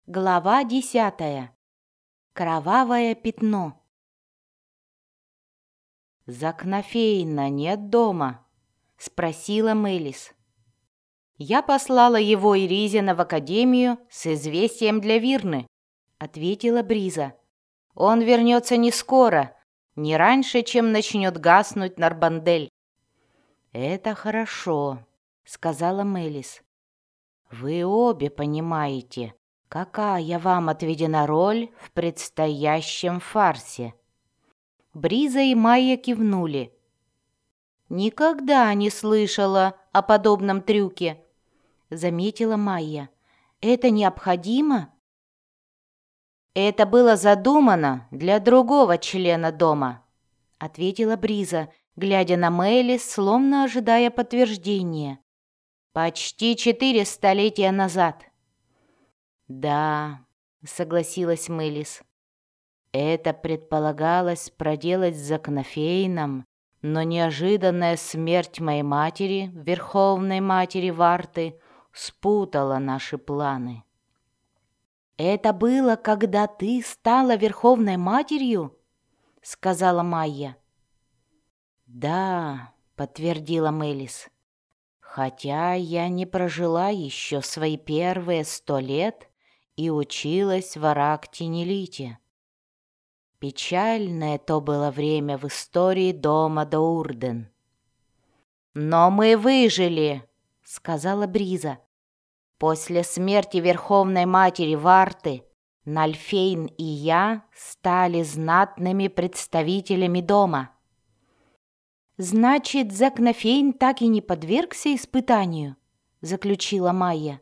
Глава 10. Кровавое пятно. «Закнофейна нет дома?» — спросила Мелис. «Я послала его и Ризина в академию с известием для Вирны», — ответила Бриза. «Он вернется не скоро, не раньше, чем начнет гаснуть Нарбандель». «Это хорошо», — сказала Мелис. «Вы обе понимаете, какая вам отведена роль в предстоящем фарсе?» Бриза и Майя кивнули. «Никогда не слышала о подобном трюке», — заметила Майя. «Это необходимо?» «Это было задумано для другого члена дома», — ответила Бриза, глядя на Мелис, словно ожидая подтверждения. «Почти 4 столетия назад». «Да», — согласилась Мелис. «Это предполагалось проделать с Закнофейном, но неожиданная смерть моей матери, Верховной Матери Варты, спутала наши планы». «Это было, когда ты стала Верховной Матерью?» — сказала Майя. «Да», — подтвердила Мелис. «Хотя я не прожила еще свои первые 100 лет и училась в Арактинелите. Печальное то было время в истории дома Доурден». «Но мы выжили», — сказала Бриза. «После смерти Верховной Матери Варты Нальфейн и я стали знатными представителями дома». «Значит, Закнофейн так и не подвергся испытанию?» — заключила Майя.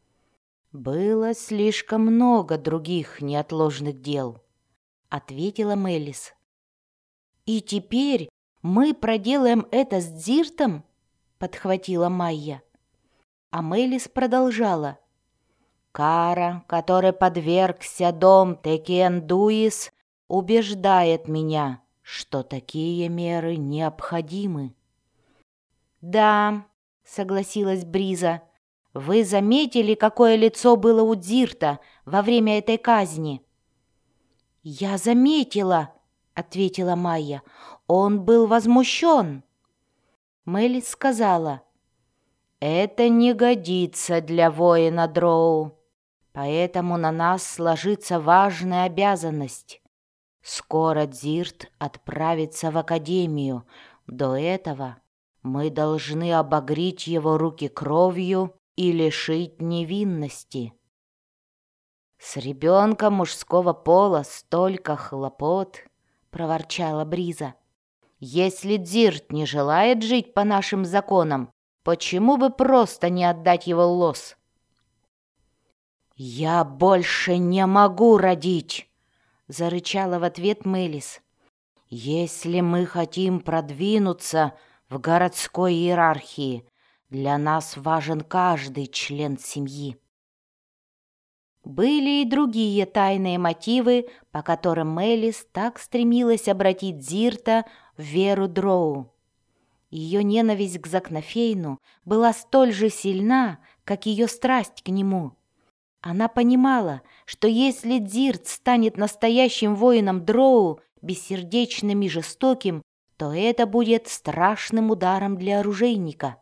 «Было слишком много других неотложных дел», — ответила Мелис. «И теперь мы проделаем это с Дзиртом?» — подхватила Майя. А Мелис продолжала. «Кара, которой подвергся дом Текиендуис, убеждает меня, что такие меры необходимы». «Да», — согласилась Бриза, — «вы заметили, какое лицо было у Дзирта во время этой казни?» «Я заметила», — ответила Майя, — «он был возмущен». Мелис сказала, «Это не годится для воина Дроу, поэтому на нас ложится важная обязанность. Скоро Дзирт отправится в академию. До этого мы должны обогреть его руки кровью и лишить невинности». «С ребенком мужского пола столько хлопот», — проворчала Бриза. «Если Дзирт не желает жить по нашим законам, почему бы просто не отдать его Лос?» «Я больше не могу родить», — зарычала в ответ Мелис. «Если мы хотим продвинуться в городской иерархии, для нас важен каждый член семьи». Были и другие тайные мотивы, по которым Мелис так стремилась обратить Дзирта в веру Дроу. Ее ненависть к Закнофейну была столь же сильна, как ее страсть к нему. Она понимала, что если Дзирт станет настоящим воином Дроу, бессердечным и жестоким, то это будет страшным ударом для оружейника.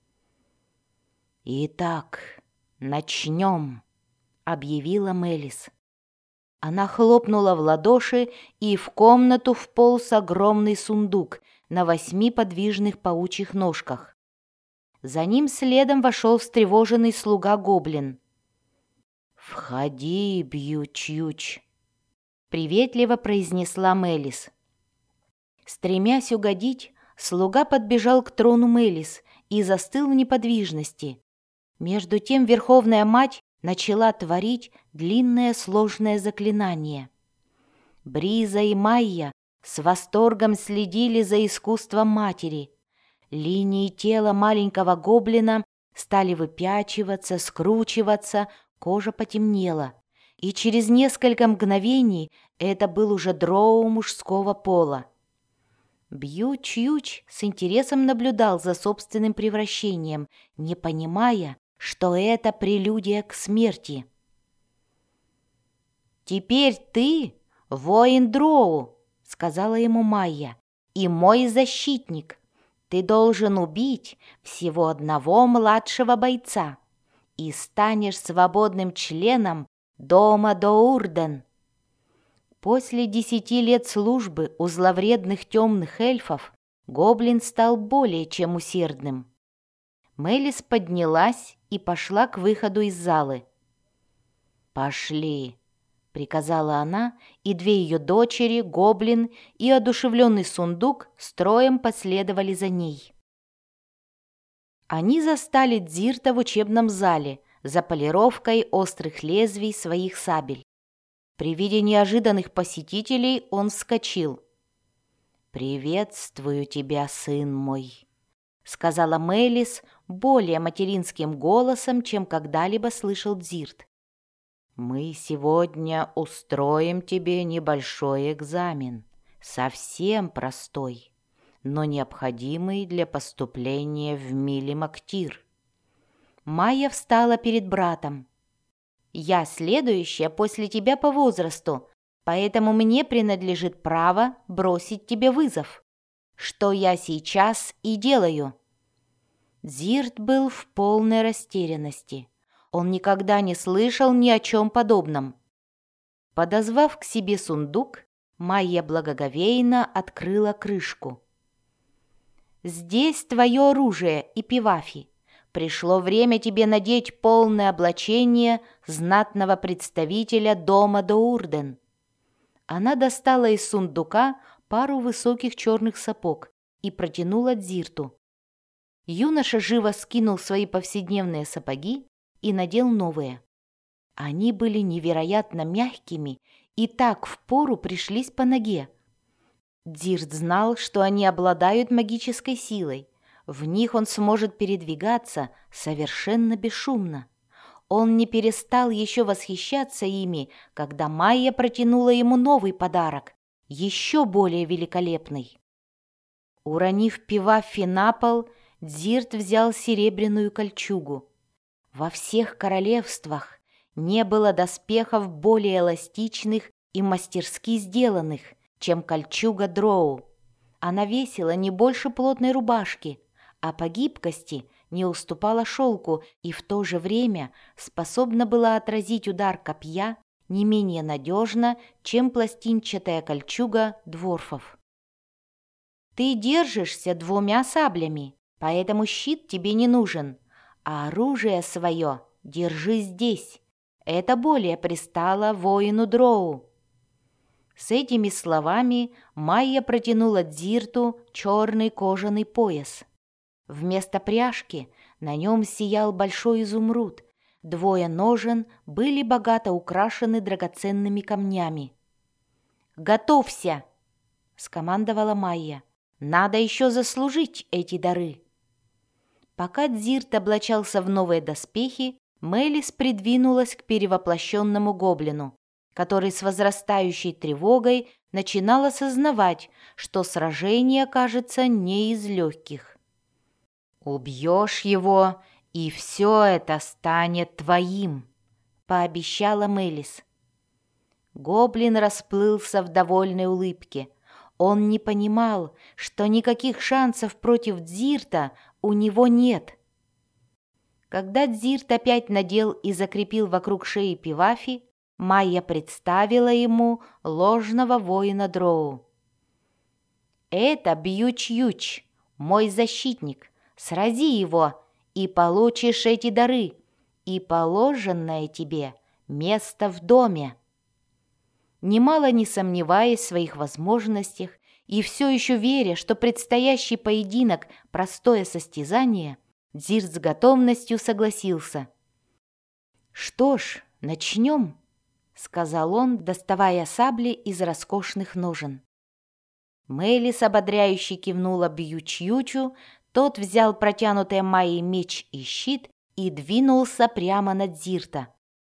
«Итак, начнем», — объявила Мелис. Она хлопнула в ладоши, и в комнату вполз огромный сундук на 8 подвижных паучьих ножках. За ним следом вошел встревоженный слуга-гоблин. «Входи, Бью-Чьюч», — приветливо произнесла Мелис. Стремясь угодить, слуга подбежал к трону Мелис и застыл в неподвижности. Между тем Верховная Мать начала творить длинное сложное заклинание. Бриза и Майя с восторгом следили за искусством матери. Линии тела маленького гоблина стали выпячиваться, скручиваться, кожа потемнела, и через несколько мгновений это был уже дроу мужского пола. Бью-Чьюч с интересом наблюдал за собственным превращением, не понимая, что это прелюдия к смерти. «Теперь ты воин Дроу», — сказала ему Майя, — «и мой защитник. Ты должен убить всего одного младшего бойца и станешь свободным членом дома Доурден». После 10 лет службы у зловредных темных эльфов гоблин стал более чем усердным. Мелис поднялась и пошла к выходу из залы. «Пошли», — приказала она, и две ее дочери, гоблин и одушевленный сундук, строем последовали за ней. Они застали Дзирта в учебном зале за полировкой острых лезвий своих сабель. При виде неожиданных посетителей он вскочил. «Приветствую тебя, сын мой», — сказала Мелис более материнским голосом, чем когда-либо слышал Дзирт. «Мы сегодня устроим тебе небольшой экзамен, совсем простой, но необходимый для поступления в Милимактир». Майя встала перед братом. «Я следующая после тебя по возрасту, поэтому мне принадлежит право бросить тебе вызов, что я сейчас и делаю». Дзирт был в полной растерянности. Он никогда не слышал ни о чем подобном. Подозвав к себе сундук, Майя благоговейно открыла крышку. «Здесь твое оружие, Ипивафи. Пришло время тебе надеть полное облачение знатного представителя дома Доурден». Она достала из сундука пару высоких черных сапог и протянула Дзирту. Юноша живо скинул свои повседневные сапоги и надел новые. Они были невероятно мягкими и так впору пришлись по ноге. Дзирт знал, что они обладают магической силой. В них он сможет передвигаться совершенно бесшумно. Он не перестал еще восхищаться ими, когда Майя протянула ему новый подарок, еще более великолепный. Уронив Пиваффи на пол, Дзирт взял серебряную кольчугу. Во всех королевствах не было доспехов более эластичных и мастерски сделанных, чем кольчуга Дроу. Она весила не больше плотной рубашки, а по гибкости не уступала шелку и в то же время способна была отразить удар копья не менее надежно, чем пластинчатая кольчуга дворфов. «Ты держишься двумя саблями, поэтому щит тебе не нужен, а оружие свое держи здесь. Это более пристало воину Дроу». С этими словами Майя протянула Дзирту черный кожаный пояс. Вместо пряжки на нем сиял большой изумруд. Двое ножен были богато украшены драгоценными камнями. «Готовься!» — скомандовала Майя. «Надо еще заслужить эти дары». Пока Дзирт облачался в новые доспехи, Мелис придвинулась к перевоплощенному гоблину, который с возрастающей тревогой начинал осознавать, что сражение, кажется, не из легких. «Убьешь его, и все это станет твоим», — пообещала Мелис. Гоблин расплылся в довольной улыбке. Он не понимал, что никаких шансов против Дзирта у него нет. Когда Дзирт опять надел и закрепил вокруг шеи Пиваффи, Майя представила ему ложного воина Дроу. «Это Бьюч-Юч, мой защитник. Срази его, и получишь эти дары, и положенное тебе место в доме». Немало не сомневаясь в своих возможностях и все еще веря, что предстоящий поединок – простое состязание, Дзирт с готовностью согласился. «Что ж, начнем», — сказал он, доставая сабли из роскошных ножен. Мелис ободряюще кивнула Бьюч-Ючу, тот взял протянутые Майей меч и щит и двинулся прямо на Дзирта.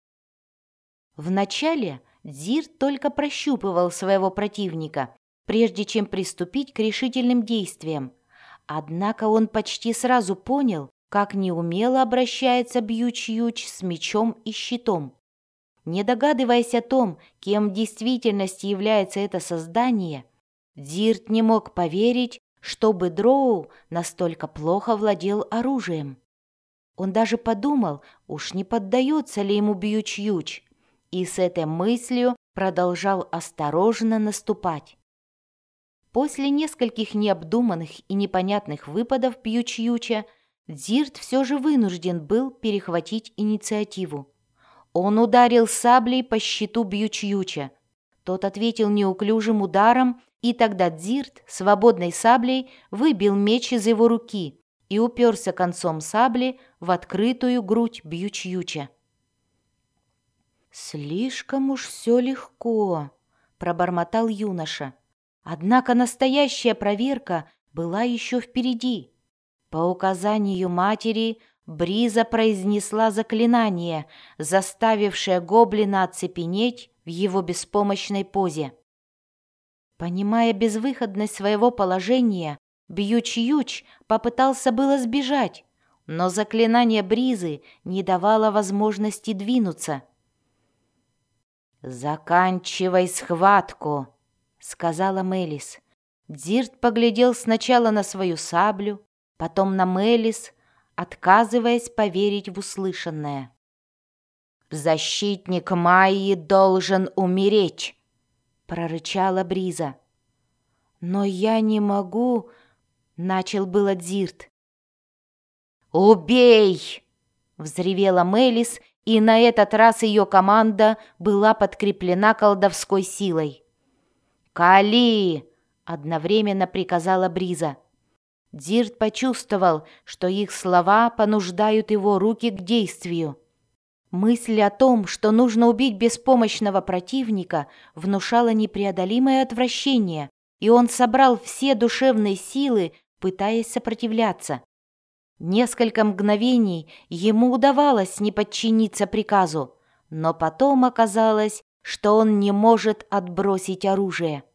Вначале Дзирт только прощупывал своего противника, прежде чем приступить к решительным действиям. Однако он почти сразу понял, как неумело обращается Бьюч-Юч с мечом и щитом. Не догадываясь о том, кем в действительности является это создание, Дзирт не мог поверить, чтобы Дроу настолько плохо владел оружием. Он даже подумал, уж не поддается ли ему Бьюч-Юч, и с этой мыслью продолжал осторожно наступать. После нескольких необдуманных и непонятных выпадов Бьюч-Юча Дзирт все же вынужден был перехватить инициативу. Он ударил саблей по щиту Бьюч-Юча. Тот ответил неуклюжим ударом, и тогда Дзирт свободной саблей выбил меч из его руки и уперся концом сабли в открытую грудь Бьюч-Юча. «Слишком уж все легко», — пробормотал юноша. Однако настоящая проверка была еще впереди. По указанию матери Бриза произнесла заклинание, заставившее гоблина оцепенеть в его беспомощной позе. Понимая безвыходность своего положения, Бьюч-Юч попытался было сбежать, но заклинание Бризы не давало возможности двинуться. «Заканчивай схватку», — сказала Мелис. Дзирт поглядел сначала на свою саблю, потом на Мелис, отказываясь поверить в услышанное. «Защитник Майи должен умереть», — прорычала Бриза. «Но я не могу», — начал было Дзирт. «Убей!» — взревела Мелис, и на этот раз ее команда была подкреплена колдовской силой. «Кали!» — одновременно приказала Бриза. Дзирт почувствовал, что их слова понуждают его руки к действию. Мысль о том, что нужно убить беспомощного противника, внушала непреодолимое отвращение, и он собрал все душевные силы, пытаясь сопротивляться. Несколько мгновений ему удавалось не подчиниться приказу, но потом оказалось, что он не может отбросить оружие.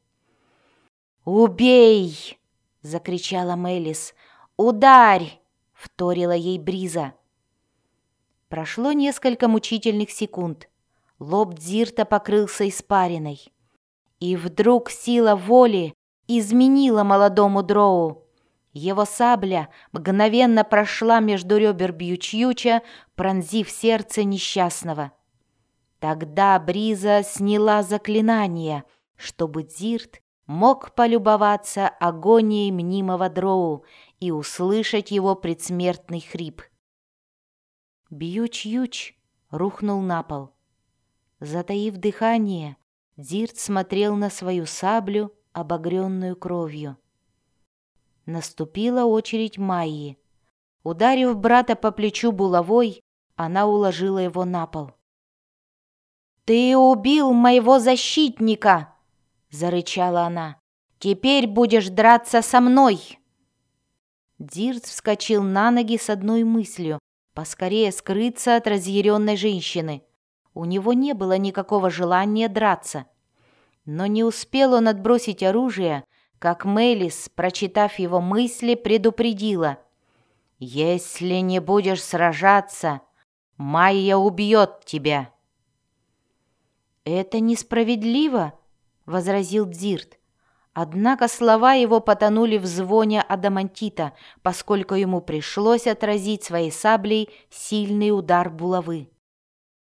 «Убей!» — закричала Мелис. «Ударь!» — вторила ей Бриза. Прошло несколько мучительных секунд. Лоб Дзирта покрылся испариной. И вдруг сила воли изменила молодому Дроу. Его сабля мгновенно прошла между ребер Бьюч-Юча, пронзив сердце несчастного. Тогда Бриза сняла заклинание, чтобы Дзирт мог полюбоваться агонией мнимого Дроу и услышать его предсмертный хрип. Бьюч-Юч рухнул на пол. Затаив дыхание, Дзирт смотрел на свою саблю, обогренную кровью. Наступила очередь Майи. Ударив брата по плечу булавой, она уложила его на пол. «Ты убил моего защитника!» — зарычала она. «Теперь будешь драться со мной!» Дзирт вскочил на ноги с одной мыслью — поскорее скрыться от разъяренной женщины. У него не было никакого желания драться. Но не успел он отбросить оружие, как Мелис, прочитав его мысли, предупредила: «Если не будешь сражаться, Майя убьет тебя». «Это несправедливо», — возразил Дзирт. Однако слова его потонули в звоне адамантита, поскольку ему пришлось отразить своей саблей сильный удар булавы.